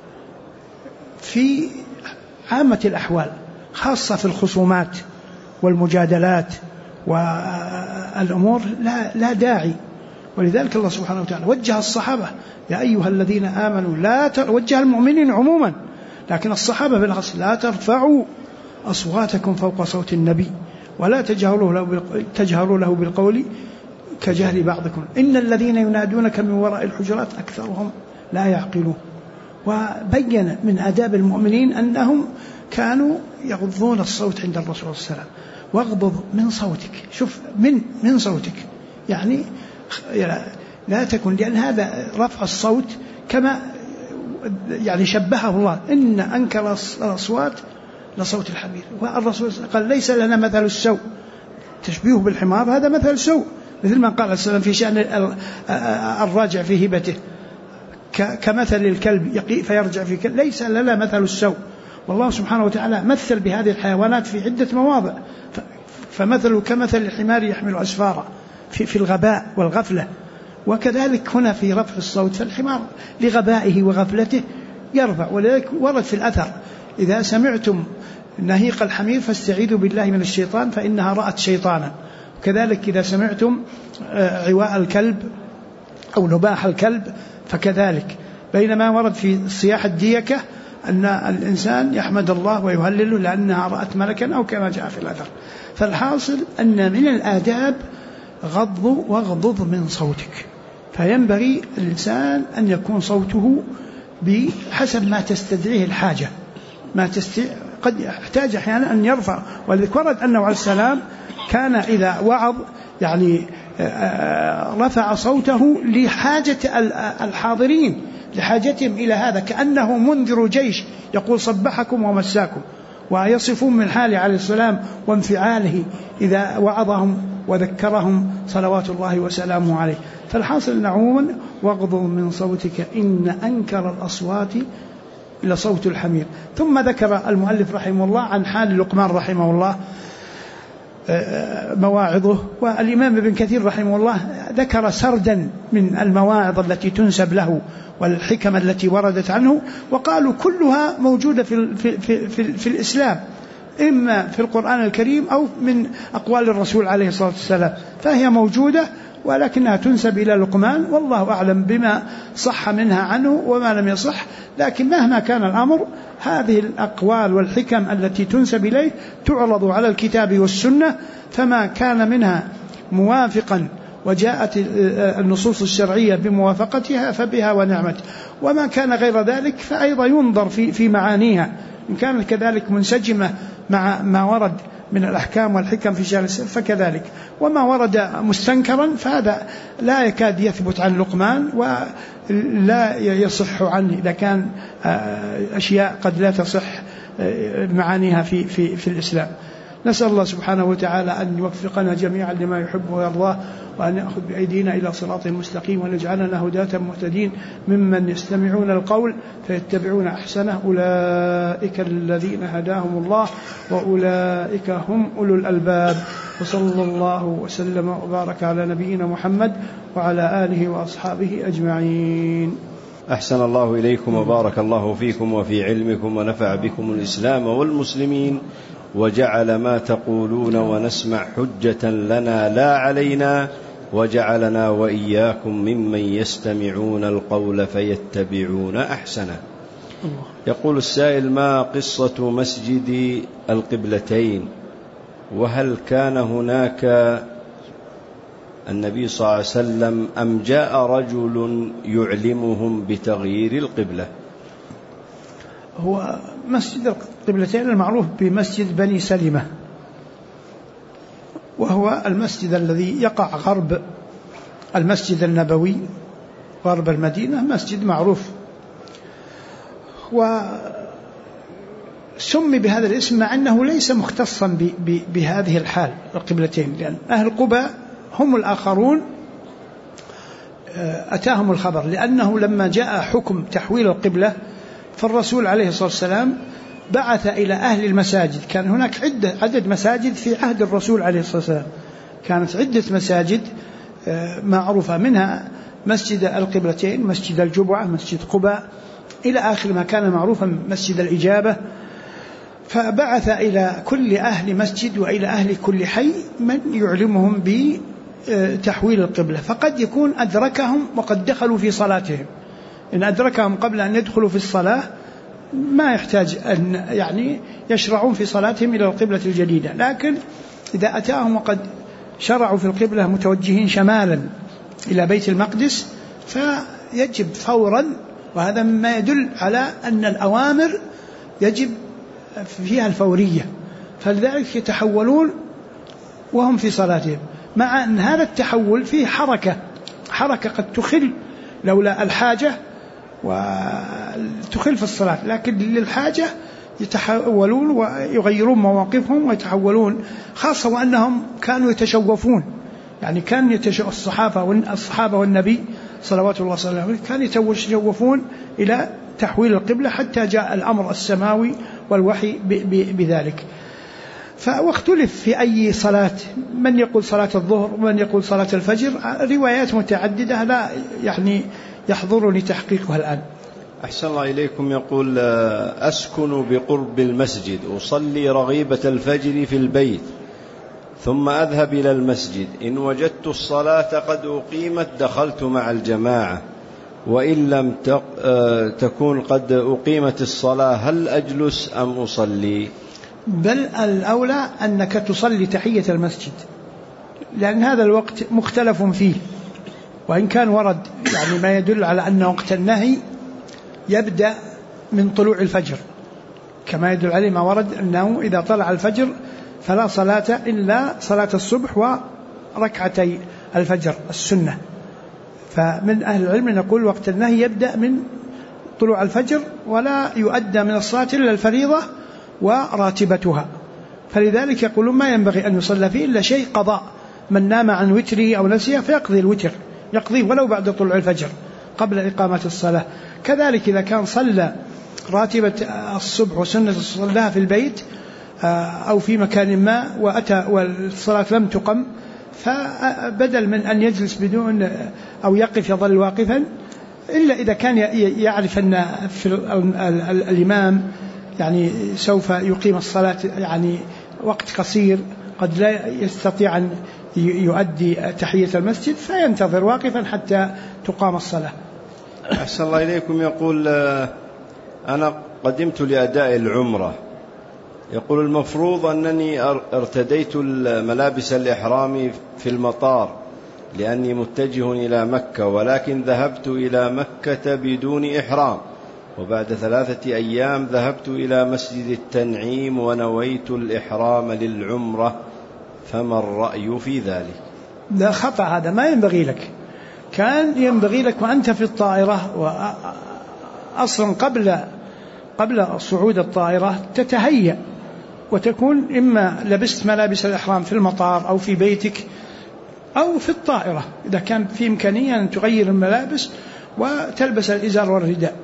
في عامة الأحوال، خاصة في الخصومات والمجادلات والأمور لا داعي. ولذلك الله سبحانه وتعالى وجه الصحابة يا أيها الذين آمنوا وجه المؤمنين عموما، لكن الصحابة بالأخص لا ترفعوا أصواتكم فوق صوت النبي ولا تجهروا له بالقول كجهر بعضكم إن الذين ينادونك من وراء الحجرات أكثرهم لا يعقلون. وبين من آداب المؤمنين أنهم كانوا يغضون الصوت عند الرسول صلى الله عليه وسلم. واغضض من صوتك، شوف من صوتك يعني لا تكن، لأن هذا رفع الصوت كما يعني شبهه الله إن أنكر الأصوات لصوت الحمير. والرسول قال ليس لنا مثل السوء، تشبيه بالحمار هذا مثل سوء، مثل ما قال السلام في شأن الراجع في هبته كمثل الكلب يقي فيرجع في كلب، ليس لنا مثل السوء. والله سبحانه وتعالى مثل بهذه الحيوانات في عدة مواضع، فمثل كمثل الحمار يحمل أسفارا في الغباء والغفلة. وكذلك هنا في رفع الصوت، فالحمار لغبائه وغفلته يرفع. ولذلك ورد في الأثر إذا سمعتم نهيق الحمير فاستعيذوا بالله من الشيطان فإنها رأت شيطانا. كذلك إذا سمعتم عواء الكلب أو نباح الكلب فكذلك. بينما ورد في صياح الديكة أن الإنسان يحمد الله ويهلله لأنها رأت ملكا أو كما جاء في الأثر. فالحاصل أن من الآداب واغضض من صوتك، فينبغي الإنسان أن يكون صوته بحسب ما تستدعيه الحاجة، قد يحتاج أحيانا أن يرفع. ولذلك ورد أنه عليه السلام كان إذا وعظ يعني رفع صوته لحاجة الحاضرين، لحاجتهم إلى هذا، كأنه منذر جيش يقول صبحكم ومساكم. ويصفون من حاله عليه السلام وانفعاله إذا وعظهم وذكرهم صلوات الله وسلامه عليه. فالحاصل نعوما واغضض من صوتك إن أنكر الأصوات لصوت الحمير. ثم ذكر المؤلف رحمه الله عن حال لقمان رحمه الله مواعظه. والإمام ابن كثير رحمه الله ذكر سردا من المواعظ التي تنسب له والحكم التي وردت عنه، وقالوا كلها موجودة في الإسلام، إما في القرآن الكريم أو من أقوال الرسول عليه الصلاة والسلام، فهي موجودة ولكنها تنسب إلى لقمان، والله أعلم بما صح منها عنه وما لم يصح. لكن مهما كان الأمر هذه الأقوال والحكم التي تنسب إليه تعرض على الكتاب والسنة، فما كان منها موافقا وجاءت النصوص الشرعية بموافقتها فبها ونعمت، وما كان غير ذلك فأيضا ينظر في معانيها إن كانت كذلك منسجمة مع ما ورد من الأحكام والحكم في شأن السر فكذلك. وما ورد مستنكرا فهذا لا يكاد يثبت عن لقمان ولا يصح عنه إذا كان أشياء قد لا تصح معانيها في الإسلام. نسأل الله سبحانه وتعالى أن يوفقنا جميعا لما يحب ويرضاه، وأن يأخذ بأيدينا إلى صراط مستقيم، ويجعلنا هداة مهتدين ممن يستمعون القول فيتبعون أحسنه، أولئك الذين هداهم الله وأولئك هم أولو الألباب. وصلى الله وسلم وبارك على نبينا محمد وعلى آله وأصحابه أجمعين. أحسن الله إليكم وبارك الله فيكم وفي علمكم ونفع بكم الإسلام والمسلمين، وجعل ما تقولون ونسمع حجة لنا لا علينا، وجعلنا وإياكم ممن يستمعون القول فيتبعون أحسنه. يقول السائل: ما قصة مسجد القبلتين؟ وهل كان هناك النبي صلى الله عليه وسلم أم جاء رجل يعلمهم بتغيير القبلة؟ هو مسجد القبلتين المعروف بمسجد بني سلمة، وهو المسجد الذي يقع غرب المسجد النبوي غرب المدينة، مسجد معروف، وسمي بهذا الاسم مع أنه ليس مختصا بهذه الحال القبلتين، لأن أهل قباء هم الآخرون أتاهم الخبر، لأنه لما جاء حكم تحويل القبلة فالرسول عليه الصلاة والسلام بعث إلى أهل المساجد. كان هناك عدد مساجد في عهد الرسول عليه الصلاة والسلام، كانت عدة مساجد معروفة، منها مسجد القبلتين، مسجد الجبعة، مسجد قباء، إلى آخر ما كان معروفا، مسجد الإجابة. فبعث إلى كل أهل مسجد وإلى أهل كل حي من يعلمهم بتحويل القبلة، فقد يكون أدركهم وقد دخلوا في صلاتهم. إن أدركهم قبل أن يدخلوا في الصلاة ما يحتاج أن يعني يشرعون في صلاتهم إلى القبلة الجديدة. لكن إذا أتاهم وقد شرعوا في القبلة متوجهين شمالا إلى بيت المقدس فيجب فورا، وهذا مما يدل على أن الأوامر يجب فيها الفورية، فلذلك يتحولون وهم في صلاتهم، مع أن هذا التحول فيه حركة قد تخل لولا الحاجة وتخل في الصلاة، لكن للحاجة يتحولون ويغيرون مواقفهم ويتحولون، خاصة وأنهم كانوا يتشوفون، يعني كان الصحابة والنبي صلوات الله وسلامه عليه كان يتشوفون إلى تحويل القبلة حتى جاء الأمر السماوي والوحي بذلك. واختلف في أي صلاة، من يقول صلاة الظهر ومن يقول صلاة الفجر، روايات متعددة لا يعني يحضرني تحقيقها الآن. أحسن الله إليكم. يقول أسكن بقرب المسجد، أصلي رغيبة الفجر في البيت ثم أذهب إلى المسجد، إن وجدت الصلاة قد أقيمت دخلت مع الجماعة، وإن لم تكون قد أقيمت الصلاة هل أجلس أم أصلي؟ بل الأولى أنك تصلي تحية المسجد، لأن هذا الوقت مختلف فيه، وإن كان ورد يعني ما يدل على أن وقت النهي يبدأ من طلوع الفجر، كما يدل عليه ما ورد أنه إذا طلع الفجر فلا صلاة إلا صلاة الصبح وركعتي الفجر السنة. فمن أهل العلم يقول وقت النهي يبدأ من طلوع الفجر، ولا يؤدى من الصلاة إلا الفريضة وراتبتها، فلذلك يقولون ما ينبغي أن يصلى فيه إلا شيء قضاء، من نام عن وتره أو نسيه فيقضي الوتر، يقضي ولو بعد طلوع الفجر قبل إقامة الصلاة. كذلك إذا كان صلى راتبة الصبح وسنة صلاها في البيت أو في مكان ما وأتى والصلاة لم تقم، فبدل من أن يجلس بدون أو يقف يظل واقفا، إلا إذا كان يعرف أن الإمام يعني سوف يقيم الصلاة يعني وقت قصير قد لا يستطيع أن يؤدي تحية المسجد فينتظر واقفا حتى تقام الصلاة. أحسن الله إليكم. يقول أنا قدمت لأداء العمرة، يقول المفروض أنني ارتديت ملابس الإحرام في المطار لأني متجه إلى مكة، ولكن ذهبت إلى مكة بدون إحرام، وبعد 3 أيام ذهبت إلى مسجد التنعيم ونويت الإحرام للعمرة، فما الرأي في ذلك؟ لا، خطأ، هذا ما ينبغي لك. كان ينبغي لك وأنت في الطائرة وأصلا قبل صعود الطائرة تتهيأ وتكون إما لبست ملابس الإحرام في المطار أو في بيتك أو في الطائرة، إذا كان في إمكانية أن تغير الملابس وتلبس الإزار والرداء.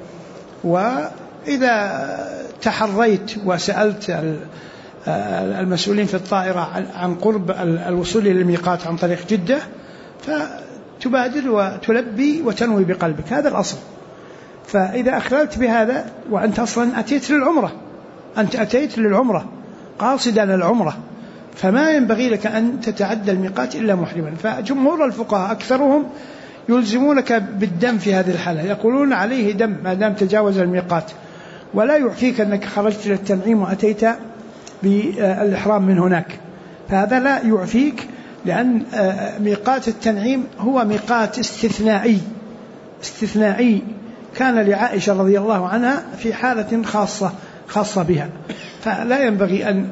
وإذا تحريت وسألت المسؤولين في الطائرة عن قرب الوصول إلى الميقات عن طريق جدة فتبادر وتلبي وتنوي بقلبك، هذا الأصل. فإذا أخللت بهذا وأنت أصلا أتيت للعمرة قاصدا العمرة، فما ينبغي لك أن تتعدى الميقات إلا محرما. فجمهور الفقهاء أكثرهم يلزمونك بالدم في هذه الحالة، يقولون عليه دم ما دام تجاوز الميقات، ولا يعفيك أنك خرجت للتنعيم وأتيت بالإحرام من هناك، فهذا لا يعفيك، لأن ميقات التنعيم هو ميقات استثنائي كان لعائشة رضي الله عنها في حالة خاصة بها، فلا ينبغي أن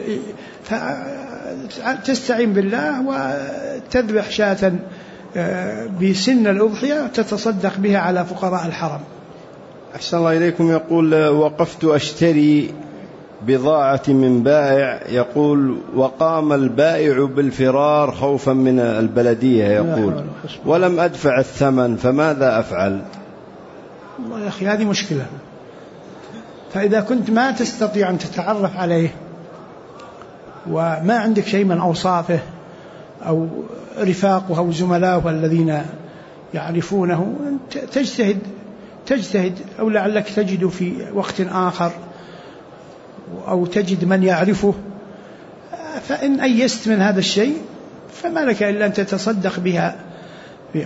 تستعين بالله وتذبح شاة بسن الأضحية تتصدق بها على فقراء الحرم. أحسن الله إليكم. يقول وقفت أشتري بضاعة من بائع، يقول وقام البائع بالفرار خوفا من البلدية، يقول ولم أدفع الثمن، فماذا أفعل؟ والله يا أخي هذه مشكلة. فإذا كنت ما تستطيع أن تتعرف عليه وما عندك شيء من أوصافه أو رفاقه أو زملائه الذين يعرفونه، تجتهد أو لعلك تجد في وقت آخر أو تجد من يعرفه، فإن أيست من هذا الشيء فما لك إلا أن تتصدق بها.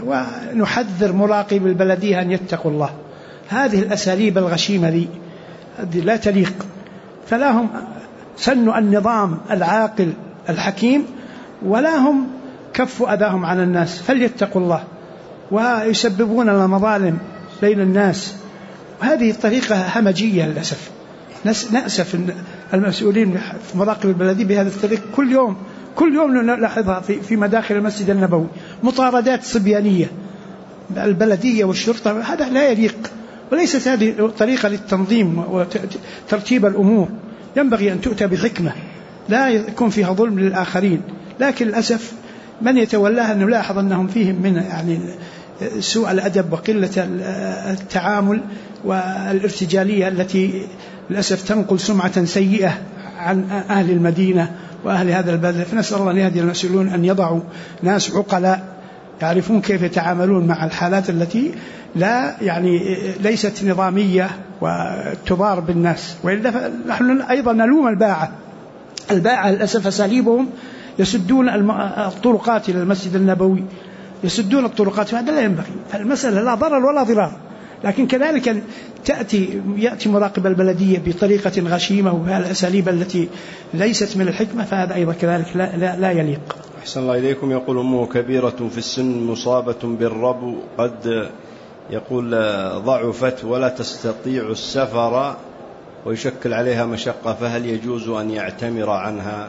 ونحذر مراقب البلدية أن يتقوا الله. هذه الأساليب الغشيمة ذي هذه لا تليق. فلا هم سنوا النظام العاقل الحكيم ولا هم كفوا أذاهم على الناس. فليتقوا الله، ويسببون المظالم بين الناس. وهذه الطريقة همجية للأسف. نأسف المسؤولين في مراقب البلدية بهذا الطريق. كل يوم نلاحظها في مداخل المسجد النبوي، مطاردات صبيانية. البلدية والشرطة هذا لا يليق، وليست هذه طريقة للتنظيم وترتيب الأمور. ينبغي أن تؤتى بحكمة لا يكون فيها ظلم للآخرين. لكن للأسف من يتولاها نلاحظ أنهم فيهم من يعني سوء الأدب وقلة التعامل والارتجالية التي للأسف تنقل سمعة سيئة عن أهل المدينة وأهل هذا البلد. فنسأل الله أن يهدي المسؤولون أن يضعوا ناس عقلاء يعرفون كيف يتعاملون مع الحالات التي لا يعني ليست نظامية وتضار بالناس. وإلا نحن أيضا نلوم الباعة للأسف أساليبهم يسدون الطرقات إلى المسجد النبوي، يسدون الطرقات، وهذا لا ينبغي. فالمسألة لا ضرر ولا ضرار. لكن كذلك يأتي مراقب البلدية بطريقة غشيمة وبالأساليب التي ليست من الحكمة، فهذا أيضا كذلك لا يليق. أحسن الله إليكم. يقول أمه كبيرة في السن مصابة بالربو، قد يقول ضعفت ولا تستطيع السفر ويشكل عليها مشقة، فهل يجوز أن يعتمر عنها؟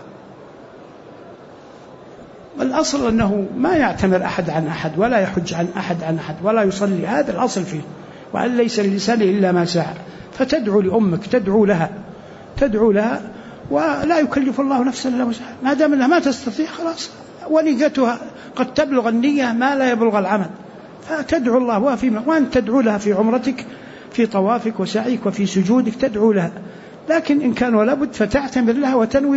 الأصل أنه ما يعتمر أحد عن أحد ولا يحج عن أحد ولا يصلي، هذا الأصل فيه. وأن ليس للإنسان إلا ما سعى. فتدعو لأمك، تدعو لها ولا يكلف الله نفسا إلا وسعها. ما دام أنها ما تستطيع خلاص، ونيتها قد تبلغ النية ما لا يبلغ العمل. فتدعو الله وأن تدعو لها في عمرتك، في طوافك وسعيك وفي سجودك تدعو لها. لكن إن كان ولا بد فتعتمر لها وتنوي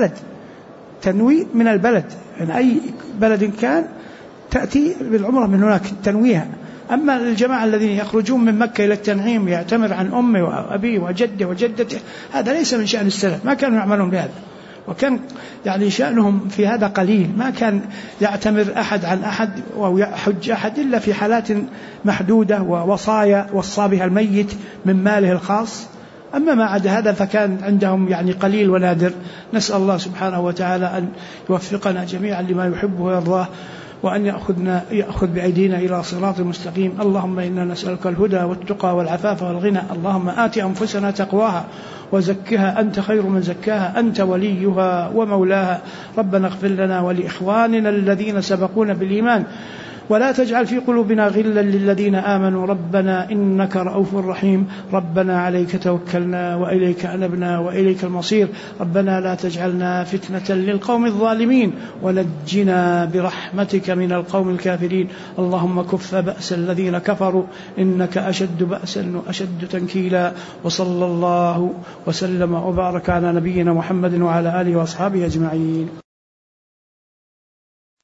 من البلد، يعني أي بلد كان تأتي بالعمرة من هناك تنويها. أما الجماعة الذين يخرجون من مكة إلى التنعيم يعتمر عن أمه وأبيه وجده وجدته، هذا ليس من شأن السلف، ما كانوا يعملون بهذا. وكان يعني شأنهم في هذا قليل. ما كان يعتمر أحد عن أحد أو يحج أحد إلا في حالات محدودة ووصايا وصى بها الميت من ماله الخاص. أما ما عدا هذا فكان عندهم يعني قليل ونادر. نسأل الله سبحانه وتعالى أن يوفقنا جميعا لما يحبه ويرضاه، وأن يأخذ بأيدينا إلى صراط مستقيم. اللهم إنا نسألك الهدى والتقى والعفاف والغنى. اللهم آت أنفسنا تقواها وزكها أنت خير من زكاها، أنت وليها ومولاها. ربنا اغفر لنا ولإخواننا الذين سبقونا بالإيمان، ولا تجعل في قلوبنا غلا للذين آمنوا ربنا إنك رؤوف رحيم. ربنا عليك توكلنا وإليك أنبنا وإليك المصير. ربنا لا تجعلنا فتنة للقوم الظالمين، ونجنا برحمتك من القوم الكافرين. اللهم كف بأس الذين كفروا إنك أشد بأسا وأشد تنكيلا. وصلى الله وسلم وبارك على نبينا محمد وعلى آله وأصحابه أجمعين.